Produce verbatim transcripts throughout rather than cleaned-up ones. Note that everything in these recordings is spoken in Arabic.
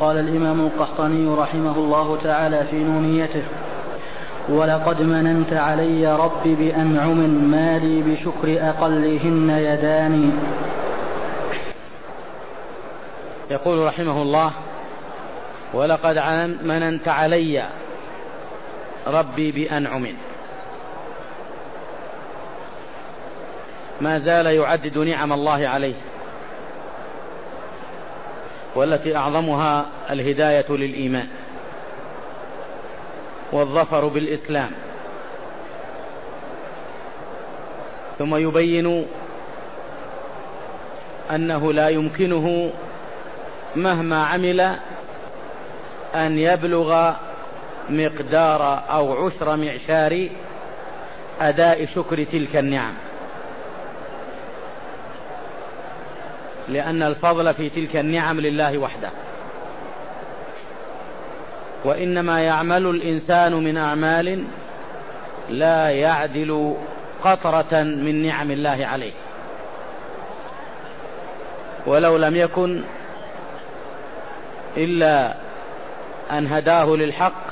قال الإمام القحطاني رحمه الله تعالى في نونيته: ولقد مننت علي ربي بأنعم ما لي بشكر أقلهن يداني. يقول رحمه الله: ولقد مننت علي ربي بأنعم. ما زال يعدد نعم الله عليه، والتي أعظمها الهداية للإيمان والظفر بالإسلام، ثم يبين أنه لا يمكنه مهما عمل أن يبلغ مقدار أو عشر معشار أداء شكر تلك النعم، لأن الفضل في تلك النعم لله وحده. وإنما يعمل الإنسان من أعمال لا يعدل قطرة من نعم الله عليه، ولو لم يكن إلا أن هداه للحق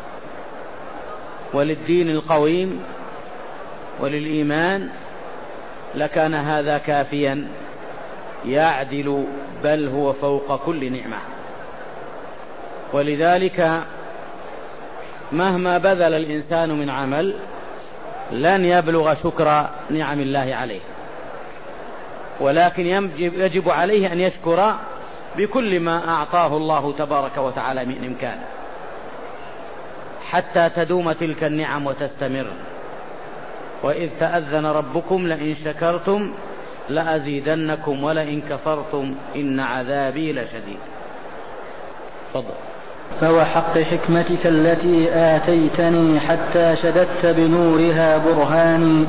وللدين القويم وللإيمان لكان هذا كافيا يعدل، بل هو فوق كل نعمة. ولذلك مهما بذل الإنسان من عمل لن يبلغ شكر نعم الله عليه، ولكن يجب عليه أن يشكر بكل ما أعطاه الله تبارك وتعالى من إمكان حتى تدوم تلك النعم وتستمر. وإذ تأذن ربكم لئن شكرتم لأزيدنكم ولئن كفرتم إن عذابي لشديد. تفضل. فوحق حكمتك التي آتيتني حتى شددت بنورها برهاني.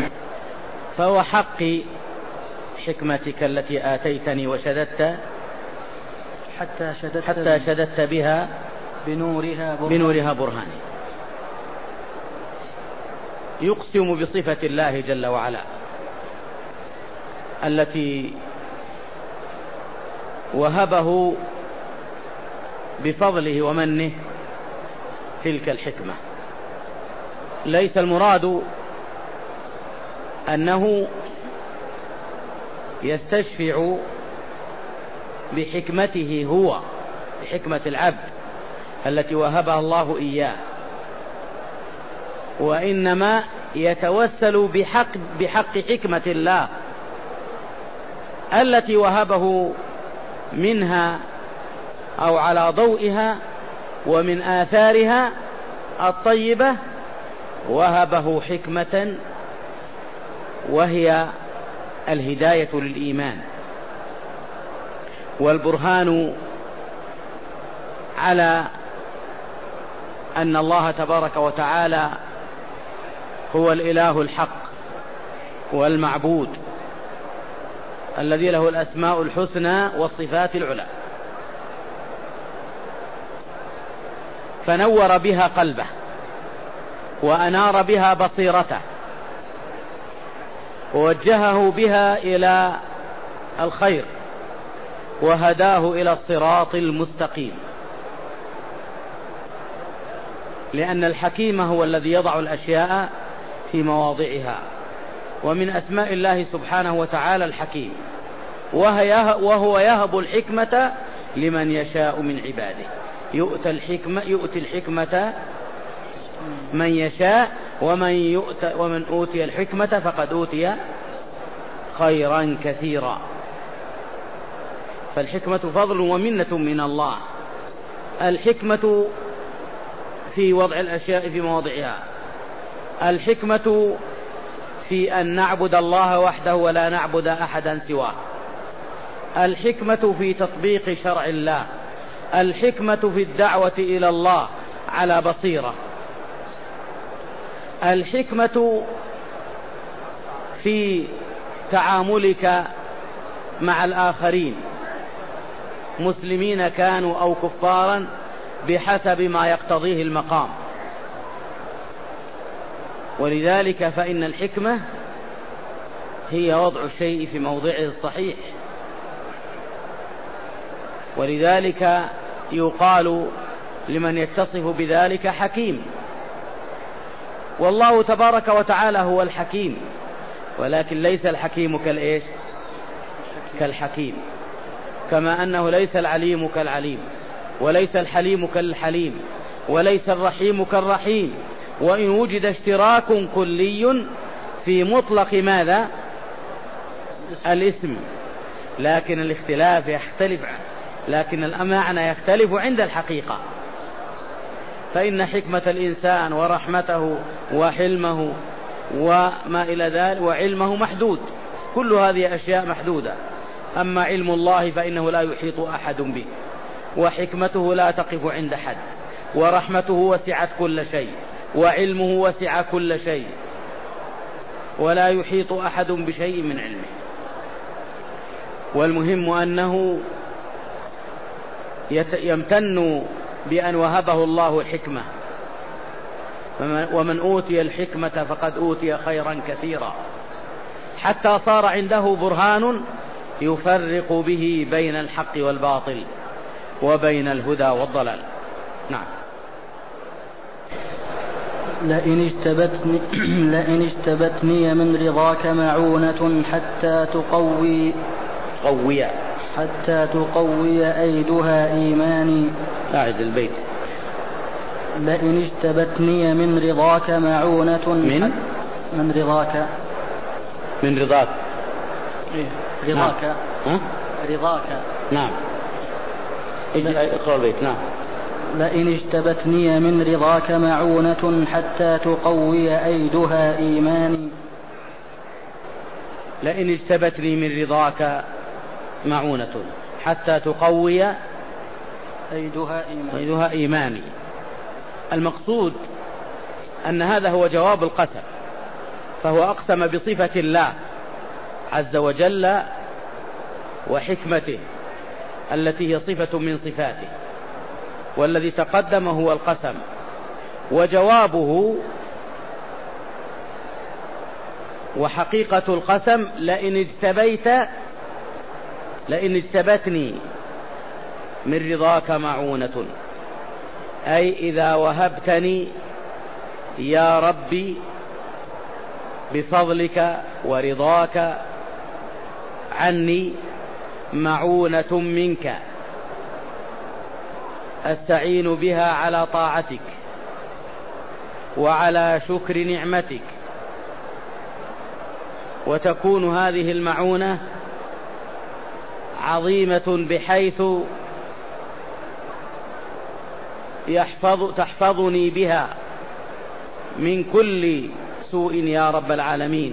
فوحق حكمتك التي آتيتني وشددت حتى شددت, حتى شددت بها بنورها برهاني. بنورها برهاني. يقسم بصفة الله جل وعلا التي وهبه بفضله ومنه تلك الحكمة. ليس المراد أنه يستشفع بحكمته هو، بحكمة العبد التي وهبها الله إياه، وإنما يتوسل بحق, بحق حكمة الله التي وهبه منها أو على ضوئها ومن آثارها الطيبة وهبه حكمة وهي الهداية للإيمان والبرهان على أن الله تبارك وتعالى هو الإله الحق والمعبود الذي له الأسماء الحسنى والصفات العلى. فنور بها قلبه وأنار بها بصيرته ووجهه بها إلى الخير وهداه إلى الصراط المستقيم، لأن الحكيم هو الذي يضع الأشياء في مواضعها. ومن أسماء الله سبحانه وتعالى الحكيم، وهو يهب الحكمة لمن يشاء من عباده. يؤتى الحكمة, يؤتي الحكمة من يشاء ومن, يؤتى ومن أوتي الحكمة فقد أوتي خيرا كثيرا. فالحكمة فضل ومنة من الله. الحكمة في وضع الأشياء في مواضعها، الحكمة في أن نعبد الله وحده ولا نعبد أحدا سواه، الحكمة في تطبيق شرع الله، الحكمة في الدعوة إلى الله على بصيرة، الحكمة في تعاملك مع الآخرين مسلمين كانوا أو كفارا بحسب ما يقتضيه المقام. ولذلك فإن الحكمة هي وضع الشيء في موضعه الصحيح. ولذلك يقال لمن يتصف بذلك حكيم. والله تبارك وتعالى هو الحكيم، ولكن ليس الحكيم كالإيش؟ كالحكيم، كما أنه ليس العليم كالعليم، وليس الحليم كالحليم، وليس الرحيم كالرحيم. وإن وجد اشتراك كلي في مطلق ماذا؟ الاسم، لكن الاختلاف يختلف، لكن المعنى يختلف عند الحقيقة. فإن حكمة الإنسان ورحمته وحلمه وما إلى ذلك وعلمه محدود، كل هذه أشياء محدودة. أما علم الله فإنه لا يحيط أحد به، وحكمته لا تقف عند حد، ورحمته وسعت كل شيء، وعلمه وسع كل شيء، ولا يحيط أحد بشيء من علمه. والمهم أنه يمتن بأن وهبه الله الحكمة، ومن أوتي الحكمة فقد أوتي خيرا كثيرا، حتى صار عنده برهان يفرق به بين الحق والباطل وبين الهدى والضلال. نعم. لئن اجتبتني, لئن اجتبتني من رضاك معونة حتى تقوي قوي حتى تقوي أيدها إيماني. أعد البيت. لئن اجتبتني من رضاك معونة من من رضاك من رضاك إيه؟ رضاك نعم. رضاك نعم. اقرأ البيت. نعم. لئن اجتبتني من رضاك معونة حتى تقوي أيدها إيماني. لئن اجتبتني من رضاك معونة حتى تقوي أيدها إيماني. أيدها إيماني. المقصود أن هذا هو جواب القسم، فهو أقسم بصفة الله عز وجل وحكمته التي هي صفة من صفاته، والذي تقدم هو القسم، وجوابه وحقيقة القسم لئن اجتبيت لئن اجتبتني من رضاك معونة، أي إذا وهبتني يا ربي بفضلك ورضاك عني معونة منك أستعين بها على طاعتك وعلى شكر نعمتك، وتكون هذه المعونة عظيمة بحيث يحفظ تحفظني بها من كل سوء يا رب العالمين.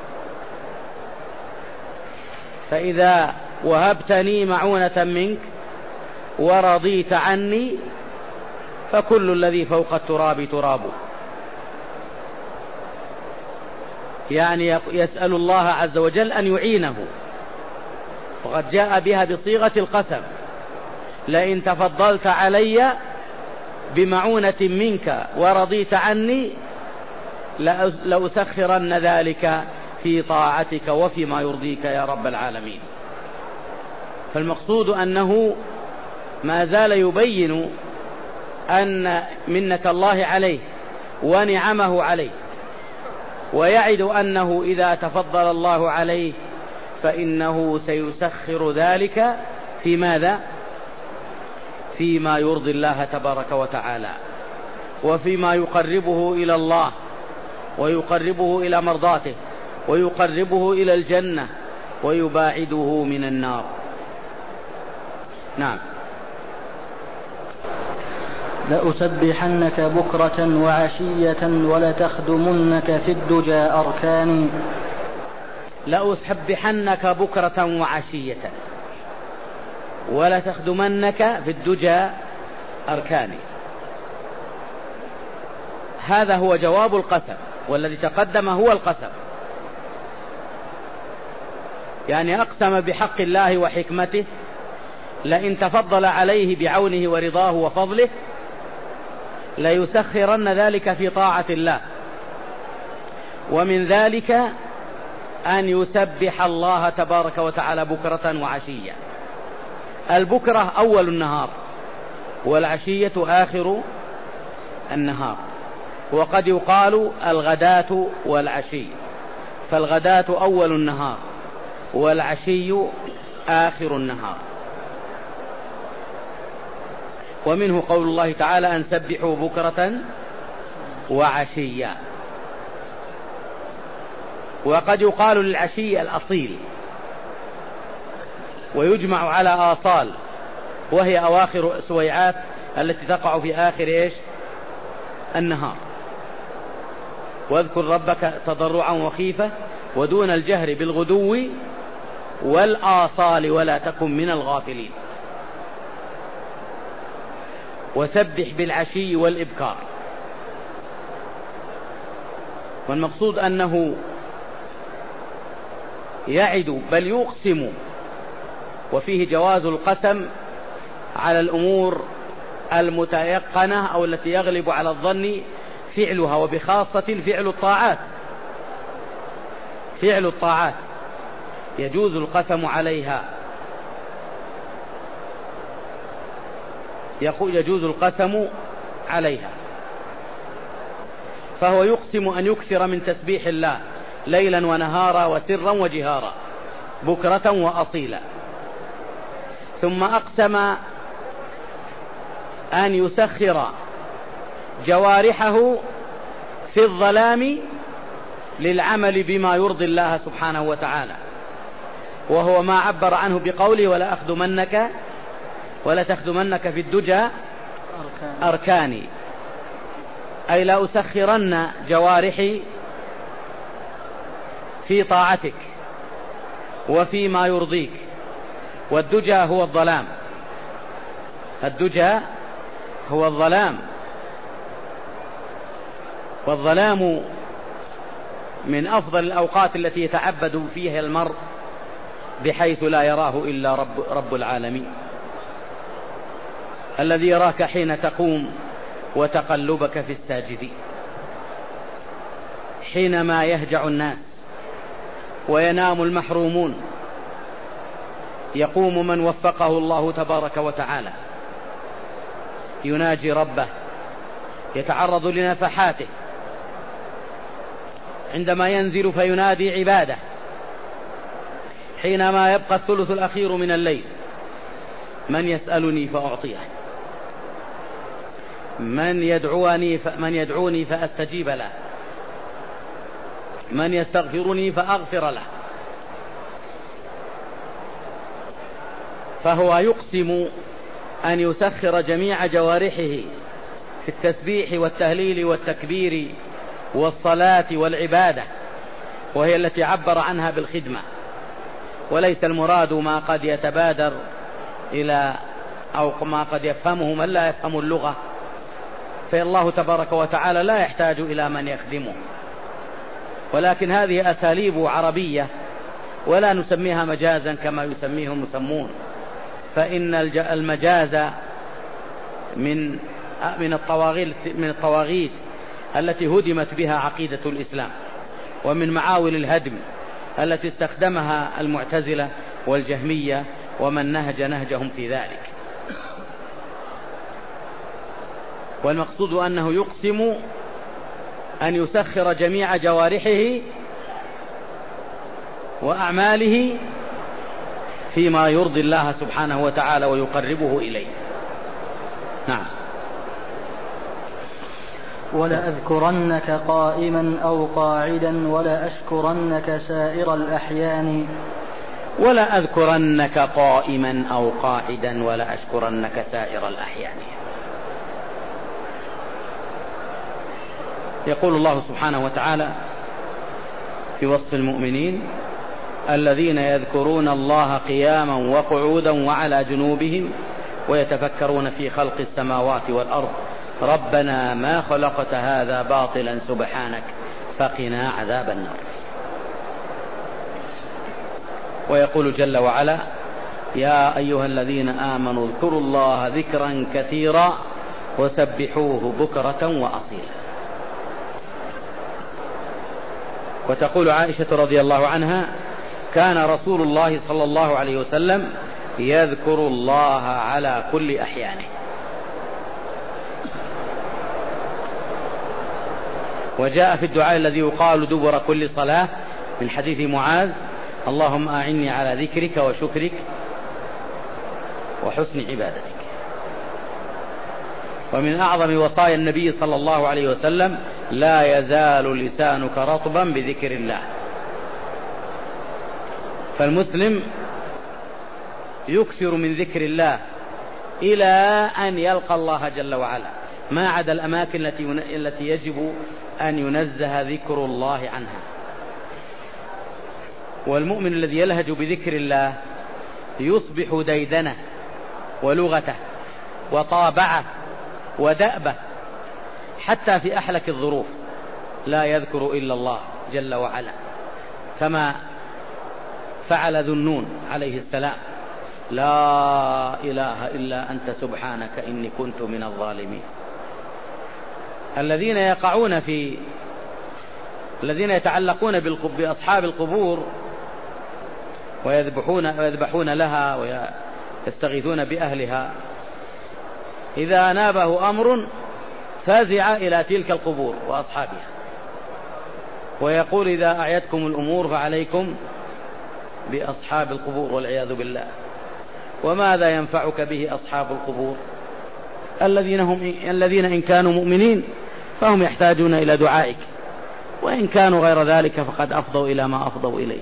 فإذا وهبتني معونة منك ورضيت عني فكل الذي فوق التراب تراب. يعني يسأل الله عز وجل أن يعينه، وقد جاء بها بصيغة القسم: لئن تفضلت علي بمعونة منك ورضيت عني لأسخرن ذلك في طاعتك وفيما يرضيك يا رب العالمين. فالمقصود أنه ما زال يبين أن منة الله عليه ونعمه عليه، ويعد أنه إذا تفضل الله عليه فإنه سيسخر ذلك في ماذا؟ فيما يرضي الله تبارك وتعالى، وفيما يقربه إلى الله ويقربه إلى مرضاته ويقربه إلى الجنة ويباعده من النار. نعم. لأسبحنك بكرة وعشية ولتخدمنك في الدجى أركاني. لأسبحنك بكرة وعشية ولتخدمنك في الدجى أركاني. هذا هو جواب القسم، والذي تقدم هو القسم، يعني أقسم بحق الله وحكمته لئن تفضل عليه بعونه ورضاه وفضله ليسخرن ذلك في طاعة الله، ومن ذلك أن يسبح الله تبارك وتعالى بكرة وعشية. البكرة أول النهار والعشية آخر النهار. وقد يقال الغداة والعشي، فالغداة أول النهار والعشي آخر النهار. ومنه قول الله تعالى أن سبحوا بكرة وعشيا. وقد يقال للعشي الأصيل، ويجمع على آصال، وهي أواخر سويعات التي تقع في آخر إيش النهار. واذكر ربك تضرعا وخيفة ودون الجهر بالغدو والآصال ولا تكن من الغافلين. وسبح بالعشي والإبكار. والمقصود أنه يعد بل يقسم، وفيه جواز القسم على الأمور المتيقنة أو التي يغلب على الظن فعلها، وبخاصة فعل الطاعات. فعل الطاعات يجوز القسم عليها، يجوز القسم عليها. فهو يقسم أن يكثر من تسبيح الله ليلا ونهارا وسرا وجهارا بكرة وأصيلا. ثم أقسم أن يسخر جوارحه في الظلام للعمل بما يرضي الله سبحانه وتعالى، وهو ما عبر عنه بقوله ولا أخدمنك ولا تخدمنك في الدجى أركاني، أي لا أسخرن جوارحي في طاعتك وفيما يرضيك. والدجى هو الظلام، الدجى هو الظلام، والظلام من أفضل الأوقات التي يتعبد فيها المرء بحيث لا يراه إلا رب, رب العالمين، الذي يراك حين تقوم وتقلبك في الساجدين، حينما يهجع الناس وينام المحرومون، يقوم من وفقه الله تبارك وتعالى يناجي ربه، يتعرض لنفحاته، عندما ينزل فينادي عباده، حينما يبقى الثلث الأخير من الليل: من يسألني فأعطيه، من يدعوني من يدعوني فأستجيب له، من يستغفرني فأغفر له. فهو يقسم أن يسخر جميع جوارحه في التسبيح والتهليل والتكبير والصلاة والعبادة، وهي التي عبر عنها بالخدمة، وليس المراد ما قد يتبادر إلى أو ما قد يفهمه من لا يفهم اللغة، فالله تبارك وتعالى لا يحتاج إلى من يخدمه، ولكن هذه أساليب عربية ولا نسميها مجازا كما يسميه المسمون، فإن المجاز من من الطواغيت من الطواغيت التي هدمت بها عقيدة الإسلام، ومن معاول الهدم التي استخدمها المعتزلة والجهمية ومن نهج نهجهم في ذلك. والمقصود أنه يقسم أن يسخر جميع جوارحه وأعماله فيما يرضي الله سبحانه وتعالى ويقربه إليه. نعم. ولأذكرنك قائما أو قاعدا ولأشكرنك سائر الأحيان. ولا أذكرنك قائما أو قاعدا ولا أشكرنك سائر الأحيان. يقول الله سبحانه وتعالى في وصف المؤمنين: الذين يذكرون الله قياما وقعودا وعلى جنوبهم ويتفكرون في خلق السماوات والأرض ربنا ما خلقت هذا باطلا سبحانك فقنا عذاب النار. ويقول جل وعلا: يا أيها الذين آمنوا اذكروا الله ذكرا كثيرا وسبحوه بكرة وأصيلا. وتقول عائشة رضي الله عنها: كان رسول الله صلى الله عليه وسلم يذكر الله على كل أحيانه. وجاء في الدعاء الذي يقال دبر كل صلاة من حديث معاذ: اللهم أعني على ذكرك وشكرك وحسن عبادتك. ومن أعظم وصايا النبي صلى الله عليه وسلم: لا يزال لسانك رطبا بذكر الله. فالمسلم يكثر من ذكر الله إلى أن يلقى الله جل وعلا، ما عدا الأماكن التي يجب أن ينزه ذكر الله عنها. والمؤمن الذي يلهج بذكر الله يصبح ديدنه ولغته وطابعه ودأبه، حتى في أحلك الظروف لا يذكر إلا الله جل وعلا، كما فعل ذو النون عليه السلام: لا إله إلا أنت سبحانك إني كنت من الظالمين. الذين يقعون في الذين يتعلقون بأصحاب القبور ويذبحون, ويذبحون لها ويستغيثون بأهلها، إذا نابه أمر فزع إلى تلك القبور وأصحابها، ويقول: إذا أعيتكم الأمور فعليكم بأصحاب القبور والعياذ بالله. وماذا ينفعك به أصحاب القبور؟ الذين هم الذين إن كانوا مؤمنين فهم يحتاجون إلى دعائك، وإن كانوا غير ذلك فقد أفضوا إلى ما أفضوا إليه.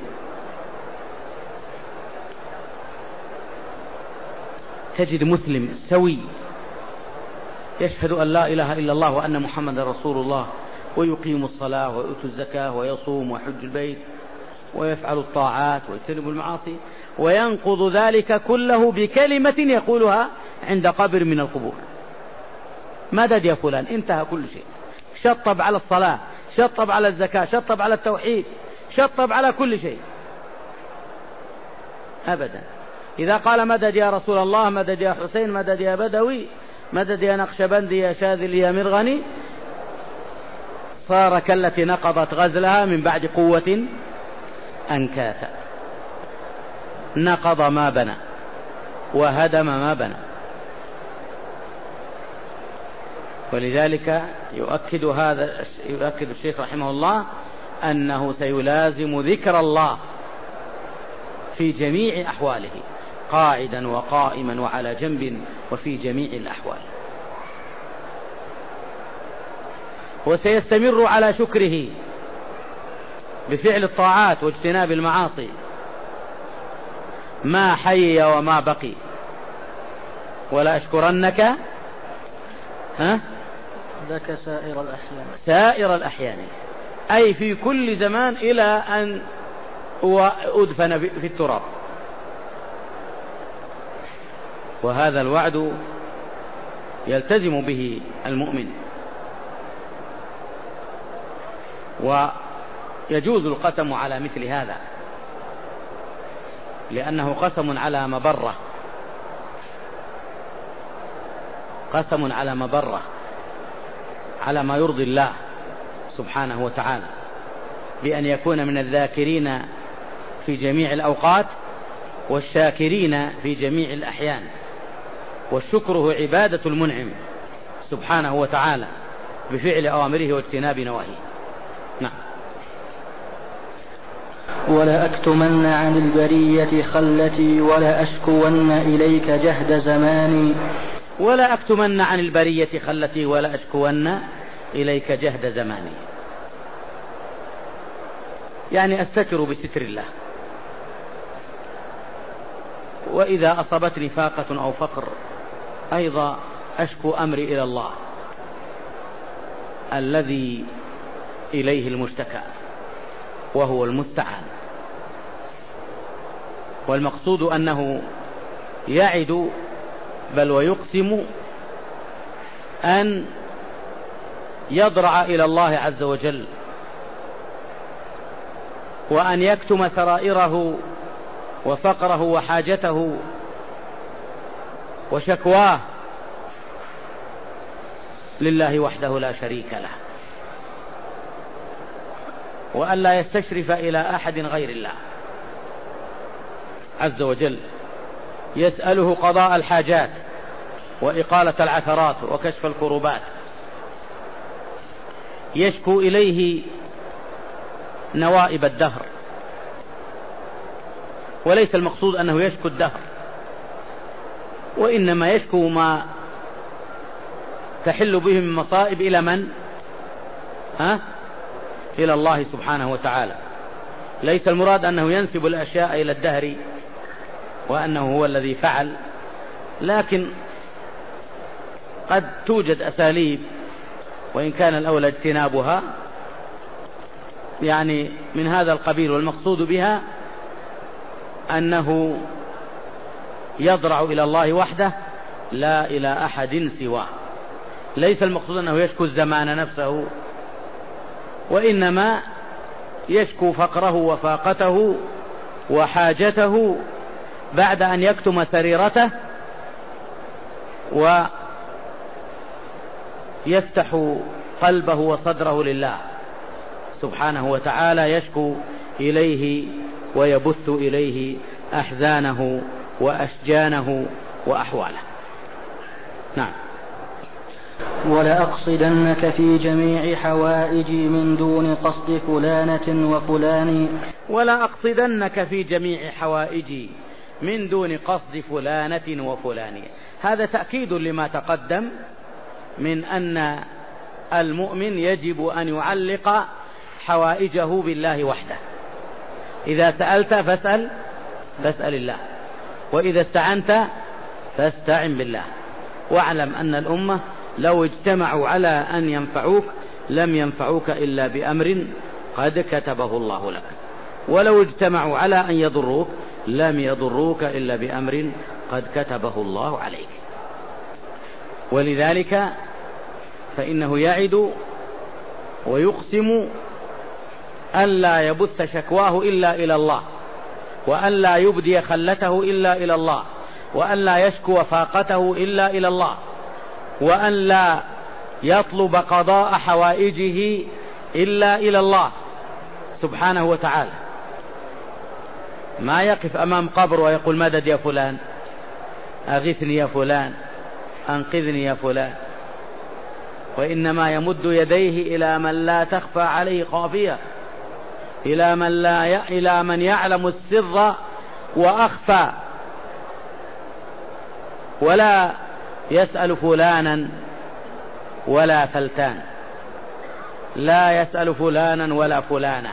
تجد مسلم سوي يشهد أن لا إله إلا الله وأن محمد رسول الله، ويقيم الصلاة ويؤتي الزكاة ويصوم ويحج البيت ويفعل الطاعات ويجتنب المعاصي، وينقض ذلك كله بكلمة يقولها عند قبر من القبور: مدد يا فلان. انتهى كل شيء. شطب على الصلاة، شطب على الزكاة، شطب على التوحيد، شطب على كل شيء. أبدا. إذا قال: مدد يا رسول الله، مدد يا حسين، مدد يا بدوي، مدد يا نقشبندي يا شاذلي يا مرغني، صار كالتي نقضت غزلها من بعد قوة أنكاثا. نقض ما بنى وهدم ما بنى. ولذلك يؤكد هذا يؤكد الشيخ رحمه الله أنه سيلازم ذكر الله في جميع أحواله، قاعدا وقائما وعلى جنب وفي جميع الأحوال. وسيستمر على شكره بفعل الطاعات واجتناب المعاصي ما حي وما بقي. ولا أشكرنك ها لك سائر الأحيان سائر الأحيان، أي في كل زمان إلى أن أدفن في التراب. وهذا الوعد يلتزم به المؤمن. ويجوز القسم على مثل هذا، لأنه قسم على مبرة، قسم على مبرة، على ما يرضي الله سبحانه وتعالى، بأن يكون من الذاكرين في جميع الأوقات والشاكرين في جميع الأحيان. والشكر هو عبادة المنعم سبحانه وتعالى بفعل أوامره واجتناب نواهيه. نعم. ولا أكتمن عن البرية خلتي ولا أشكون إليك جهد زماني. ولا أكتمن عن البرية خلتي ولا أشكون إليك جهد زماني، يعني أستتر بستر الله. وإذا أصابتني فاقة أو فقر أيضا أشكو أمري إلى الله الذي إليه المشتكى وهو المستعان. والمقصود أنه يعد بل ويقسم أن يضرع إلى الله عز وجل، وأن يكتم سرائره وفقره وحاجته وشكواه لله وحده لا شريك له، وأن لا يستشرف إلى أحد غير الله عز وجل، يسأله قضاء الحاجات وإقالة العثرات وكشف الكروبات، يشكو إليه نوائب الدهر، وليس المقصود أنه يشكو الدهر، وإنما يشكو ما تحل به من مصائب إلى من؟ ها؟ إلى الله سبحانه وتعالى. ليس المراد أنه ينسب الأشياء إلى الدهر وأنه هو الذي فعل، لكن قد توجد أساليب وإن كان الأولى اجتنابها يعني من هذا القبيل، والمقصود بها أنه يضرع إلى الله وحده لا إلى أحد سواه. ليس المقصود أنه يشكو الزمان نفسه، وإنما يشكو فقره وفاقته وحاجته بعد أن يكتم سريرته ويفتح قلبه وصدره لله سبحانه وتعالى، يشكو إليه ويبث إليه أحزانه وأشجانه وأحواله. نعم. ولأقصدنك في جميع حوائجي من دون قصد فلانة وفلان ولا أقصدنك في جميع حوائجي من دون قصد فلانة وفلان. هذا تأكيد لما تقدم من أن المؤمن يجب أن يعلق حوائجه بالله وحده. إذا سألت فاسأل فاسأل الله، وإذا استعنت فاستعن بالله، واعلم أن الأمة لو اجتمعوا على أن ينفعوك لم ينفعوك إلا بأمر قد كتبه الله لك، ولو اجتمعوا على أن يضروك لم يضروك إلا بأمر قد كتبه الله عليك. ولذلك فإنه يعد ويقسم ألا يبث شكواه إلا إلى الله، وألا يبدي خلته إلا إلى الله، وألا يشكو فاقته إلا إلى الله، وألا يطلب قضاء حوائجه إلا إلى الله سبحانه وتعالى. ما يقف أمام قبر ويقول مدد يا فلان، أغثني يا فلان، أنقذني يا فلان، وإنما يمد يديه إلى من لا تخفى عليه خافية، إلى من, لا ي... إلى من يعلم السر وأخفى، ولا يسأل فلانا ولا فلتان، لا يسأل فلانا ولا فلانة.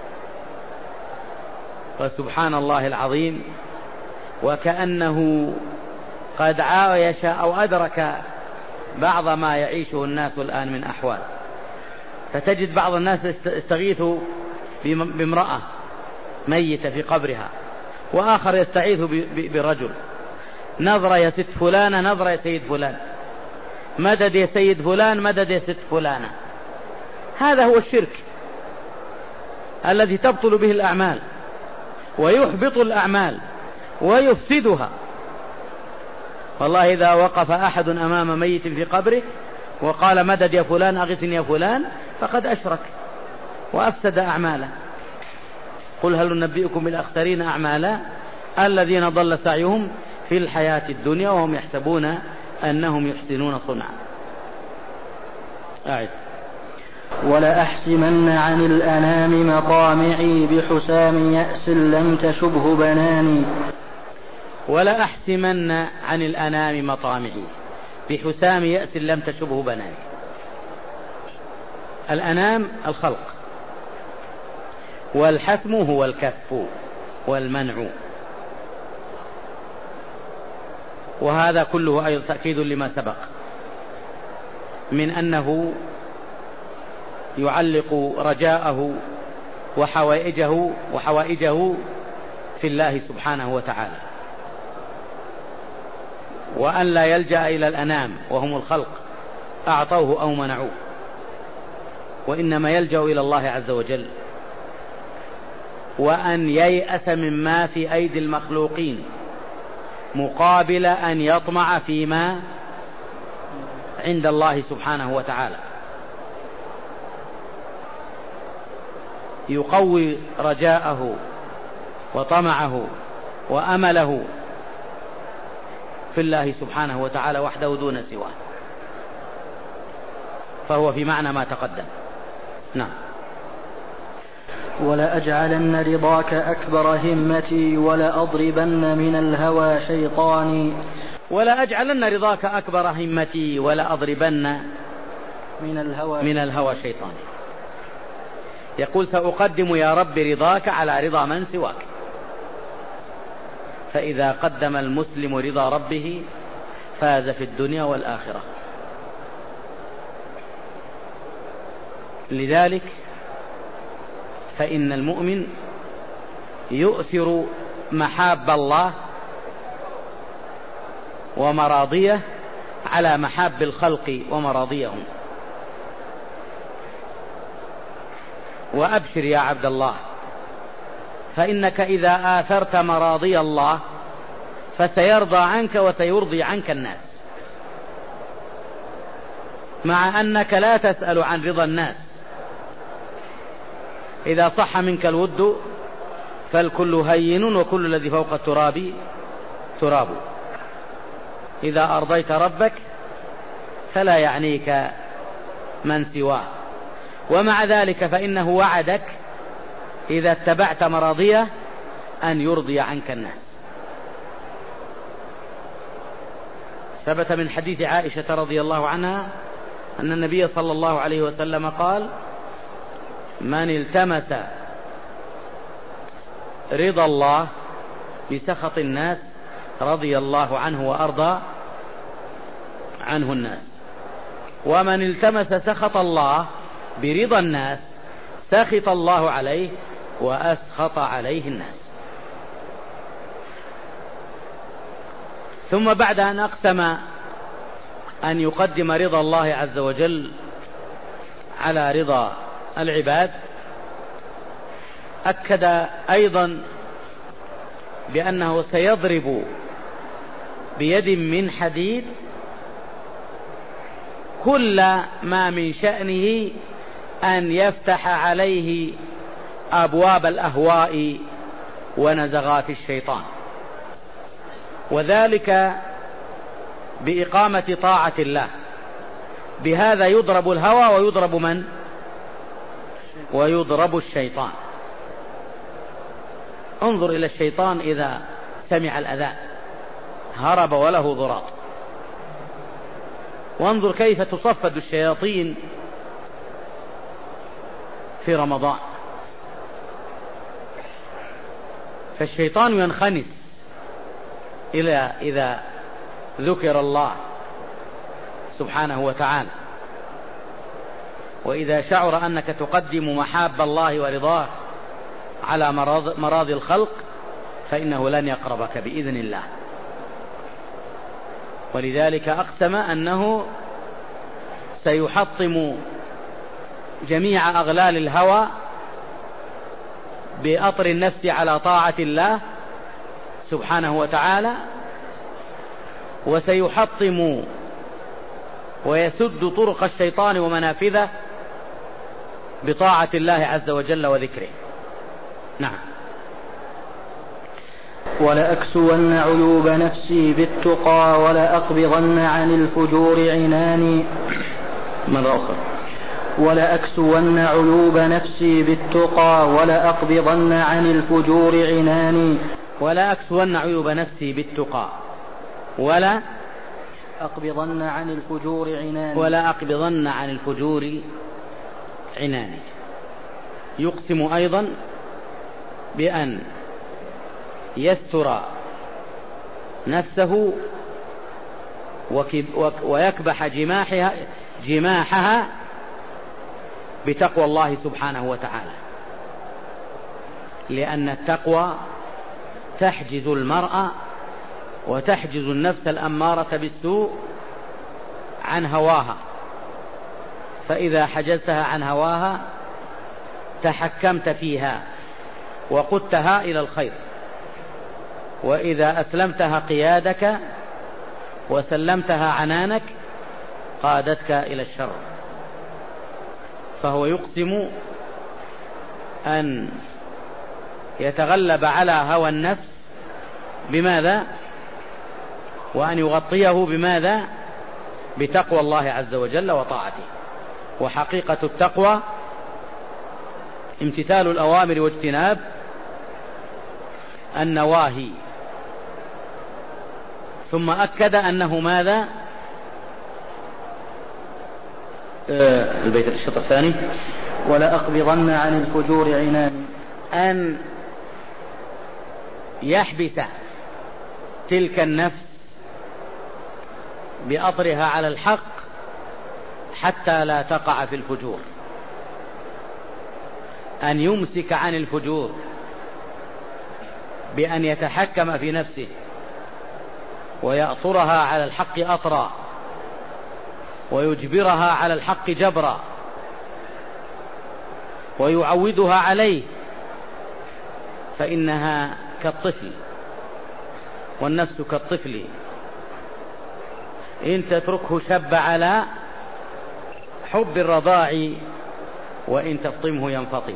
فسبحان الله العظيم، وكأنه قد عايش أو أدرك بعض ما يعيشه الناس الآن من أحوال. فتجد بعض الناس يستغيث بامرأة ميتة في قبرها، وآخر يستعيذ برجل، نظرة يا ست فلانة، نظرة يا سيد فلان، مدد يا سيد فلان، مدد يا ست فلانة. هذا هو الشرك الذي تبطل به الأعمال ويحبط الأعمال ويفسدها. والله إذا وقف أحد أمام ميت في قبره وقال مدد يا فلان، أغثني يا فلان، فقد أشرك وأفسد أعماله. قل هل ننبئكم بالأخسرين أعمالا الذين ضل سعيهم في الحياة الدنيا وهم يحسبون أنهم يحسنون صنعا. أعد. ولأحسمن عن الأنام مطامعي بحسام يأس لم تشبه بناني. ولأحسمن عن الأنام مطامعي بحسام يأس لم تشبه بناني. الأنام الخلق، والحسم هو الكف والمنع، وهذا كله أيضا تأكيد لما سبق من أنه يعلق رجاءه وحوائجه وحوائجه في الله سبحانه وتعالى، وأن لا يلجأ إلى الأنام وهم الخلق أعطوه أو منعوه، وإنما يلجأ إلى الله عز وجل، وأن ييأس مما في أيدي المخلوقين مقابل أن يطمع فيما عند الله سبحانه وتعالى. يقوي رجاءه وطمعه وأمله في الله سبحانه وتعالى وحده دون سواه، فهو في معنى ما تقدم. نعم. ولأجعلن رضاك أكبر همتي ولأضربن من الهوى شيطاني. ولأجعلن رضاك أكبر همتي ولأضربن من الهوى من الهوى شيطاني. يقول سأقدم يا رب رضاك على رضا من سواك، فإذا قدم المسلم رضا ربه فاز في الدنيا والآخرة. لذلك فإن المؤمن يؤثر محاب الله ومراضيه على محاب الخلق ومراضيهم. وأبشر يا عبد الله، فإنك إذا آثرت مراضي الله فسيرضى عنك وسيرضي عنك الناس، مع أنك لا تسأل عن رضا الناس. إذا صح منك الود فالكل هين وكل الذي فوق التراب تراب. إذا أرضيت ربك فلا يعنيك من سواه، ومع ذلك فإنه وعدك إذا اتبعت مراضيه أن يرضي عنك الناس. ثبت من حديث عائشة رضي الله عنها أن النبي صلى الله عليه وسلم قال: من التمس رضا الله بسخط الناس رضي الله عنه وأرضى عنه الناس، ومن التمس سخط الله برضا الناس سخط الله عليه وأسخط عليه الناس. ثم بعد أن أقسم أن يقدم رضا الله عز وجل على رضا العباد، أكد أيضا بأنه سيضرب بيد من حديد كل ما من شأنه أن يفتح عليه أبواب الأهواء ونزغات الشيطان، وذلك بإقامة طاعة الله. بهذا يضرب الهوى ويضرب من؟ ويضرب الشيطان. انظر إلى الشيطان إذا سمع الأذان هرب وله ضراط، وانظر كيف تصفد الشياطين في رمضان. فالشيطان ينخنس إلى إذا ذكر الله سبحانه وتعالى، وإذا شعر أنك تقدم محاب الله ورضاه على مراضي الخلق فإنه لن يقربك بإذن الله. ولذلك أقسم أنه سيحطم جميع أغلال الهوى بأطر النفس على طاعة الله سبحانه وتعالى، وسيحطم ويسد طرق الشيطان ومنافذه بطاعة الله عز وجل وذكره. نعم. ولأكسون عيوب نفسي بالتقى ولأقبضن عن الفجور عناني. مرة أخرى. ولأكسون عيوب نفسي بالتقى ولأقبضن عن الفجور عناني. ولأكسون عيوب نفسي بالتقى ولا أقبضن عن الفجور عناني. ولا أقبضن عن الفجور عناني. يقسم أيضا بأن يستر نفسه ويكبح جماحها, جماحها بتقوى الله سبحانه وتعالى، لأن التقوى تحجز المرأة وتحجز النفس الأمارة بالسوء عن هواها، فإذا حجزتها عن هواها تحكمت فيها وقدتها إلى الخير، وإذا أسلمتها قيادك وسلمتها عنانك قادتك إلى الشر. فهو يقسم أن يتغلب على هوى النفس بماذا؟ وأن يغطيه بماذا؟ بتقوى الله عز وجل وطاعته. وحقيقة التقوى امتثال الأوامر واجتناب النواهي. ثم أكد أنه ماذا؟ آه البيت الشطر الثاني: ولا أقبضن عن الفجور عناني، أن يحبس تلك النفس بأطرها على الحق حتى لا تقع في الفجور، أن يمسك عن الفجور بأن يتحكم في نفسه ويأطرها على الحق أطرا ويجبرها على الحق جبرا ويعودها عليه، فإنها كالطفل، والنفس كالطفل إن تتركه شب على حب الرضاع وإن تفطمه ينفطم.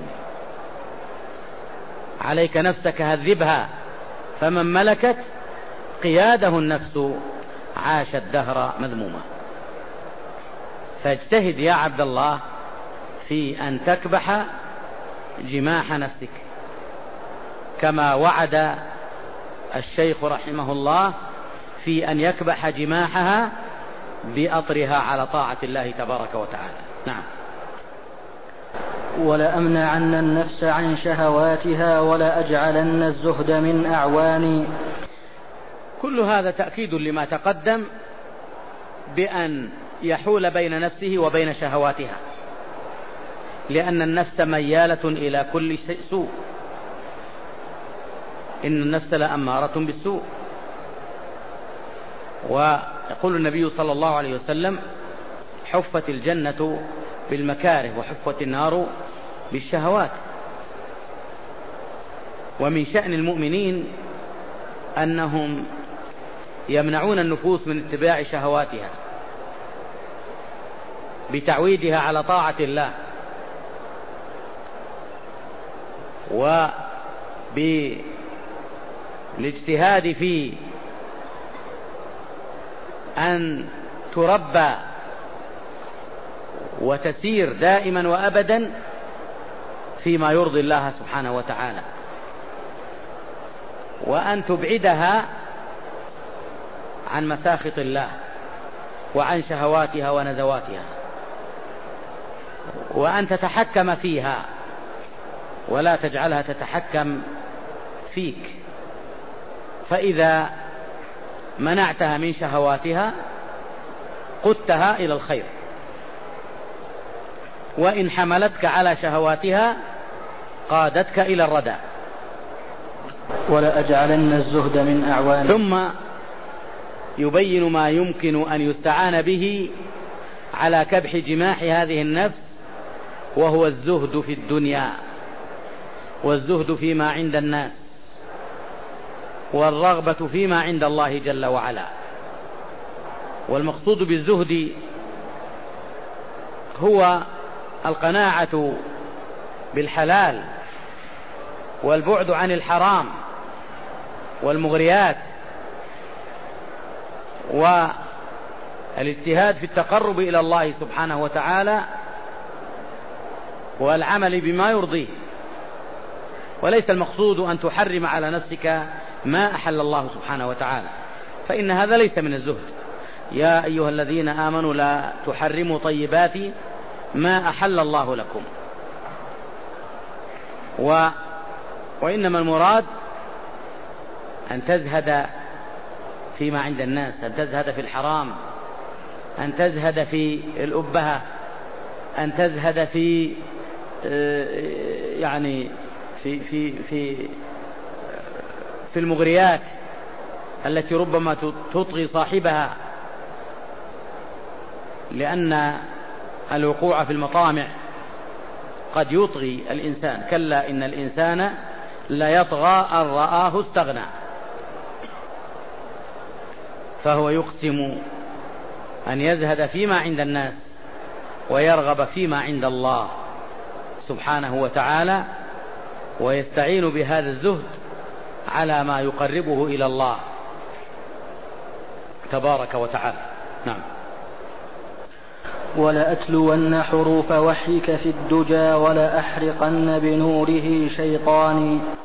عليك نفسك هذبها، فمن ملكت قياده النفس عاش الدهر مذموما. فاجتهد يا عبد الله في أن تكبح جماح نفسك كما وعد الشيخ رحمه الله في أن يكبح جماحها بأطرها على طاعة الله تبارك وتعالى. نعم. ولأمنعن النفس عن شهواتها ولأجعلن الزهد من أعواني. كل هذا تأكيد لما تقدم بأن يحول بين نفسه وبين شهواتها، لأن النفس ميالة إلى كل سوء، إن النفس لأمارة بالسوء. ويقول النبي صلى الله عليه وسلم: حفت الجنة بالمكاره وحفت النار بالشهوات. ومن شأن المؤمنين أنهم يمنعون النفوس من اتباع شهواتها بتعويدها على طاعة الله وبالاجتهاد في أن تربى وتسير دائما وأبدا فيما يرضي الله سبحانه وتعالى، وأن تبعدها عن مساخط الله وعن شهواتها ونزواتها، وأن تتحكم فيها ولا تجعلها تتحكم فيك. فإذا منعتها من شهواتها قدتها إلى الخير، وإن حملتك على شهواتها قادتك إلى الردى. ولأجعلن الزهد من أعوان. ثم يبين ما يمكن أن يستعان به على كبح جماح هذه النفس، وهو الزهد في الدنيا والزهد فيما عند الناس والرغبة فيما عند الله جل وعلا. والمقصود بالزهد هو القناعة بالحلال والبعد عن الحرام والمغريات، والاجتهاد في التقرب إلى الله سبحانه وتعالى والعمل بما يرضيه. وليس المقصود أن تحرم على نفسك ما أحل الله سبحانه وتعالى، فإن هذا ليس من الزهد. يا أيها الذين آمنوا لا تحرموا طيبات ما أحل الله لكم. و... وإنما المراد أن تزهد فيما عند الناس، أن تزهد في الحرام، أن تزهد في الأبهة، أن تزهد في يعني في في في في المغريات التي ربما تطغي صاحبها، لأن الوقوع في المطامع قد يطغي الإنسان. كلا إن الإنسان لا يطغى أن رآه استغنى. فهو يقسم أن يزهد فيما عند الناس ويرغب فيما عند الله سبحانه وتعالى، ويستعين بهذا الزهد على ما يقربه إلى الله. تبارك وتعالى. نعم. ولأتلون حروف وحيك في الدجى ولأحرقن بنوره شيطاني